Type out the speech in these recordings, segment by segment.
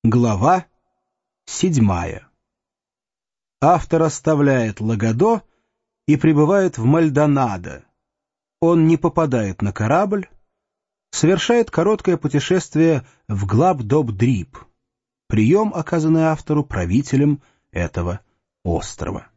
Глава 7. Автор оставляет Лагодо и прибывает в Мальдонадо. Он не попадает на корабль, совершает короткое путешествие в Глаб-Доб-Дриб. Прием, оказанный автору правителем этого острова.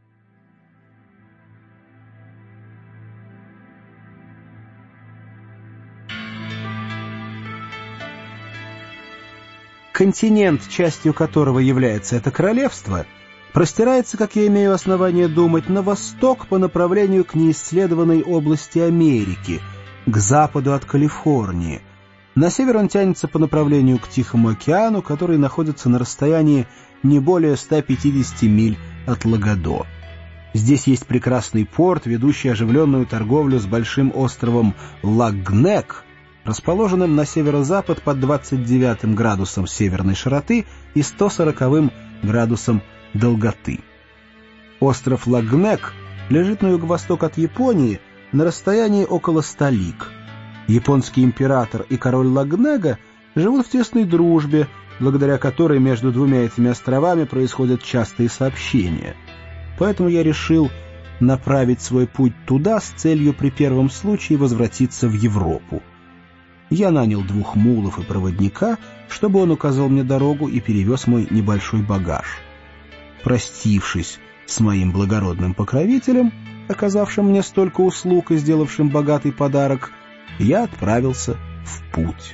Континент, частью которого является это королевство, простирается, как я имею основание думать, на восток по направлению к неисследованной области Америки, к западу от Калифорнии. На север он тянется по направлению к Тихому океану, который находится на расстоянии не более 150 миль от Лагодо. Здесь есть прекрасный порт, ведущий оживленную торговлю с большим островом Лагнек, расположенным на северо-запад под 29 градусом северной широты и 140 градусом долготы. Остров Лагнек лежит на юго-восток от Японии на расстоянии около 100 лиг. Японский император и король Лагнега живут в тесной дружбе, благодаря которой между двумя этими островами происходят частые сообщения. Поэтому я решил направить свой путь туда с целью при первом случае возвратиться в Европу. Я нанял 2 мулов и проводника, чтобы он указал мне дорогу и перевез мой небольшой багаж. Простившись с моим благородным покровителем, оказавшим мне столько услуг и сделавшим богатый подарок, я отправился в путь.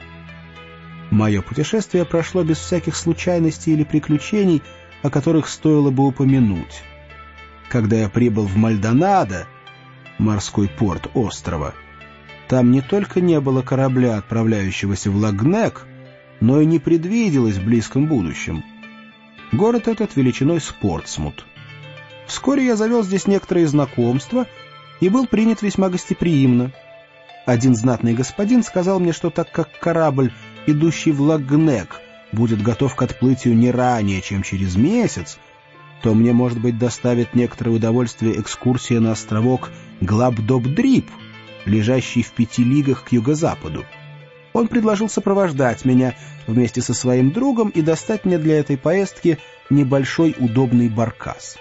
Мое путешествие прошло без всяких случайностей или приключений, о которых стоило бы упомянуть. Когда я прибыл в Мальдонадо, морской порт острова, там не только не было корабля, отправляющегося в Лагнек, но и не предвиделось в близком будущем. Город этот величиной с Портсмут. Вскоре я завел здесь некоторые знакомства и был принят весьма гостеприимно. Один знатный господин сказал мне, что так как корабль, идущий в Лагнек, будет готов к отплытию не ранее, чем через месяц, то мне, может быть, доставит некоторое удовольствие экскурсия на островок Глаб-Доб-Дриб, лежащий в 5 лигах к юго-западу. Он предложил сопровождать меня вместе со своим другом и достать мне для этой поездки небольшой удобный баркас.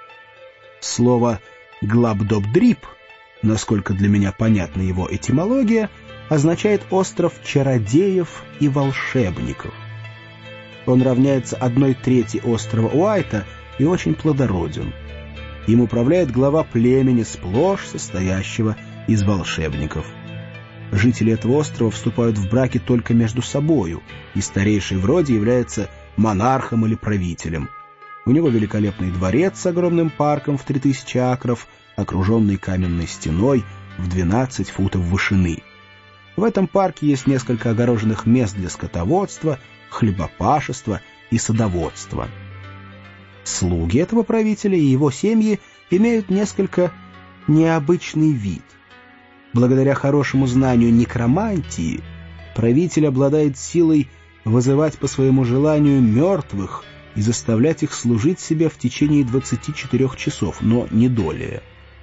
Слово «Глаб-Доб-Дриб», насколько для меня понятна его этимология, означает «остров чародеев и волшебников». Он равняется 1/3 острова Уайта и очень плодороден. Им управляет глава племени, сплошь состоящего из волшебников. Жители этого острова вступают в браки только между собою, и старейший в роде является монархом или правителем. У него великолепный дворец с огромным парком в 3000 акров, окруженный каменной стеной в 12 футов вышины. В этом парке есть несколько огороженных мест для скотоводства, хлебопашества и садоводства. Слуги этого правителя и его семьи имеют несколько необычный вид. Благодаря хорошему знанию некромантии правитель обладает силой вызывать по своему желанию мертвых и заставлять их служить себе в течение 24 часов, но не долее.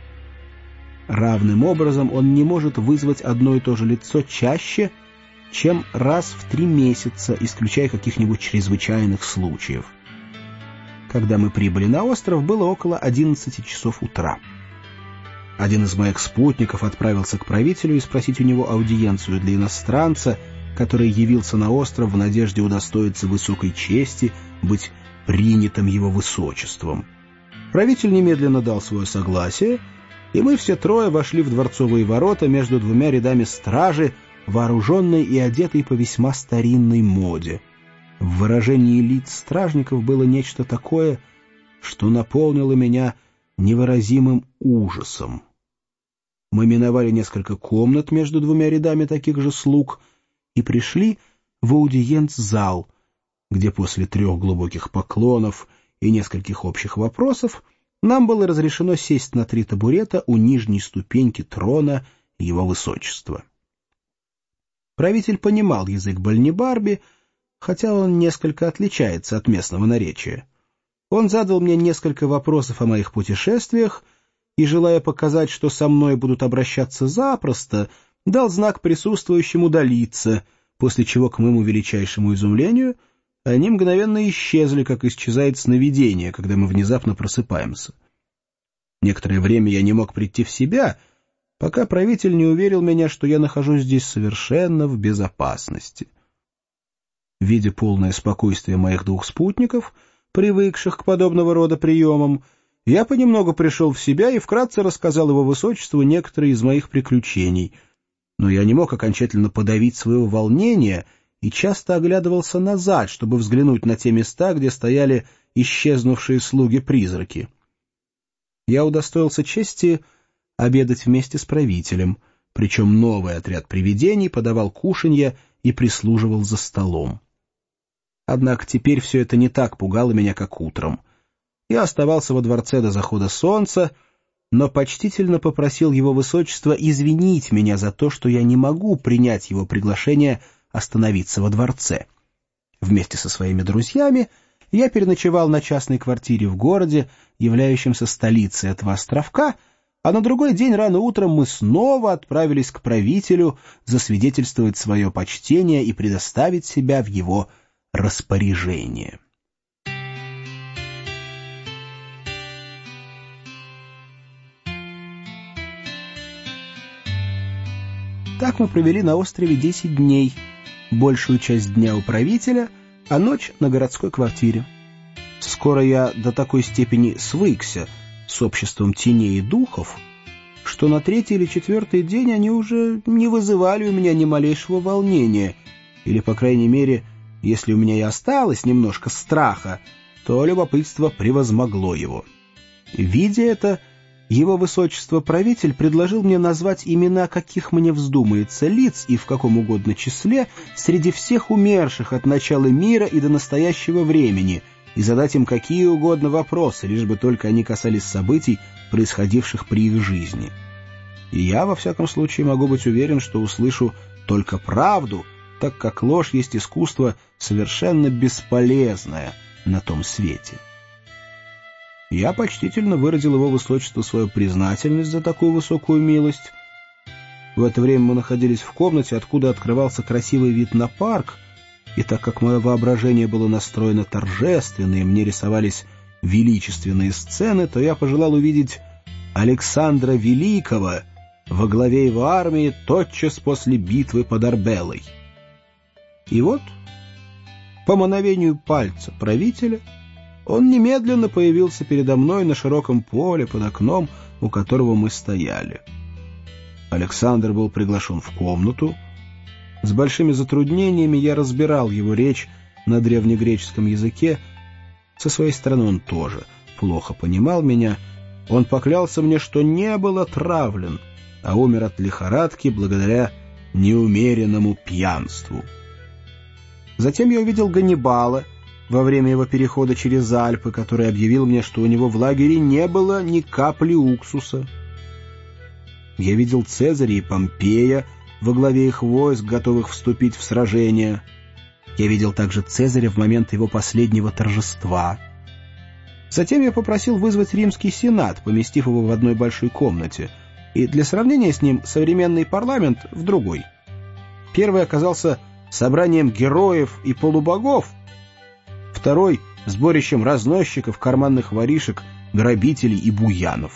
Равным образом он не может вызвать одно и то же лицо чаще, чем раз в 3 месяца, исключая каких-нибудь чрезвычайных случаев. Когда мы прибыли на остров, было около 11 часов утра. Один из моих спутников отправился к правителю и спросить у него аудиенцию для иностранца, который явился на остров в надежде удостоиться высокой чести быть принятым его высочеством. Правитель немедленно дал свое согласие, и мы все трое вошли в дворцовые ворота между 2 рядами стражи, вооруженной и одетой по весьма старинной моде. В выражении лиц стражников было нечто такое, что наполнило меня невыразимым ужасом. Мы миновали несколько комнат между 2 рядами таких же слуг и пришли в аудиенц-зал, где после 3 глубоких поклонов и нескольких общих вопросов нам было разрешено сесть на 3 табурета у нижней ступеньки трона его высочества. Правитель понимал язык Бальнибарби, хотя он несколько отличается от местного наречия. Он задал мне несколько вопросов о моих путешествиях и, желая показать, что со мной будут обращаться запросто, дал знак присутствующим удалиться, после чего, к моему величайшему изумлению, они мгновенно исчезли, как исчезает сновидение, когда мы внезапно просыпаемся. Некоторое время я не мог прийти в себя, пока правитель не уверил меня, что я нахожусь здесь совершенно в безопасности. Видя полное спокойствие моих двух спутников, привыкших к подобного рода приемам, я понемногу пришел в себя и вкратце рассказал его высочеству некоторые из моих приключений, но я не мог окончательно подавить своего волнения и часто оглядывался назад, чтобы взглянуть на те места, где стояли исчезнувшие слуги-призраки. Я удостоился чести обедать вместе с правителем, причем новый отряд привидений подавал кушанье и прислуживал за столом. Однако теперь все это не так пугало меня, как утром. Я оставался во дворце до захода солнца, но почтительно попросил его высочество извинить меня за то, что я не могу принять его приглашение остановиться во дворце. Вместе со своими друзьями я переночевал на частной квартире в городе, являющемся столицей этого островка, а на другой день рано утром мы снова отправились к правителю засвидетельствовать свое почтение и предоставить себя в его распоряжение. Так мы провели на острове 10 дней, большую часть дня у правителя, а ночь на городской квартире. Скоро я до такой степени свыкся с обществом теней и духов, что на 3-й или 4-й день они уже не вызывали у меня ни малейшего волнения, или, по крайней мере, если у меня и осталось немножко страха, то любопытство превозмогло его. Видя это, его высочество правитель предложил мне назвать имена, каких мне вздумается, лиц и в каком угодно числе среди всех умерших от начала мира и до настоящего времени, и задать им какие угодно вопросы, лишь бы только они касались событий, происходивших при их жизни. И я, во всяком случае, могу быть уверен, что услышу только правду, так как ложь есть искусство совершенно бесполезное на том свете. Я почтительно выразил его высочеству свою признательность за такую высокую милость. В это время мы находились в комнате, откуда открывался красивый вид на парк, и так как мое воображение было настроено торжественно, и мне рисовались величественные сцены, то я пожелал увидеть Александра Великого во главе его армии тотчас после битвы под Арбелой. И вот, по мановению пальца правителя, он немедленно появился передо мной на широком поле под окном, у которого мы стояли. Александр был приглашен в комнату. С большими затруднениями я разбирал его речь на древнегреческом языке. Со своей стороны он тоже плохо понимал меня. Он поклялся мне, что не был отравлен, а умер от лихорадки благодаря неумеренному пьянству. Затем я увидел Ганнибала во время его перехода через Альпы, который объявил мне, что у него в лагере не было ни капли уксуса. Я видел Цезаря и Помпея во главе их войск, готовых вступить в сражение. Я видел также Цезаря в момент его последнего торжества. Затем я попросил вызвать римский сенат, поместив его в одной большой комнате, и для сравнения с ним современный парламент в другой. Первый оказался собранием героев и полубогов, второй — сборищем разносчиков, карманных воришек, грабителей и буянов.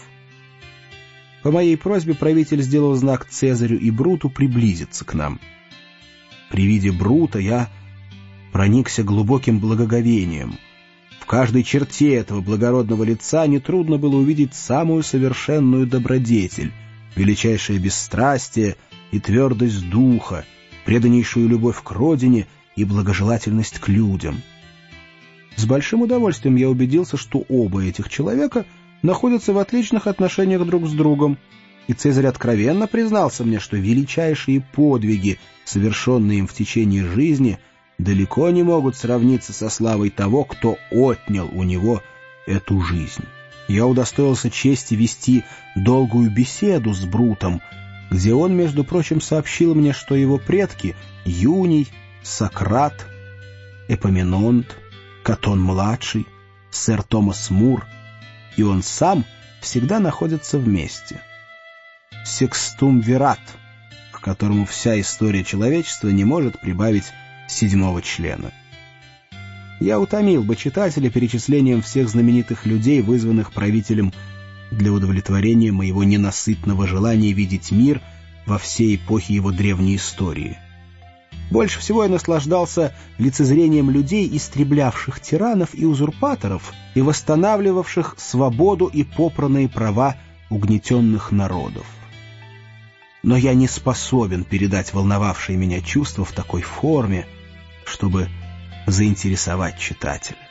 По моей просьбе правитель сделал знак Цезарю и Бруту приблизиться к нам. При виде Брута я проникся глубоким благоговением. В каждой черте этого благородного лица нетрудно было увидеть самую совершенную добродетель, величайшее бесстрастие и твердость духа, преданнейшую любовь к родине и благожелательность к людям. С большим удовольствием я убедился, что оба этих человека находятся в отличных отношениях друг с другом, и Цезарь откровенно признался мне, что величайшие подвиги, совершенные им в течение жизни, далеко не могут сравниться со славой того, кто отнял у него эту жизнь. Я удостоился чести вести долгую беседу с Брутом, где он, между прочим, сообщил мне, что его предки — Юний, Сократ, Эпоминонт, Катон-младший, сэр Томас Мур, и он сам всегда находятся вместе. Секстумвират, к которому вся история человечества не может прибавить 7-го члена. я утомил бы читателя перечислением всех знаменитых людей, вызванных правителем для удовлетворения моего ненасытного желания видеть мир во всей эпохе его древней истории. Больше всего я наслаждался лицезрением людей, истреблявших тиранов и узурпаторов и восстанавливавших свободу и попранные права угнетенных народов. Но я не способен передать волновавшие меня чувства в такой форме, чтобы заинтересовать читателя.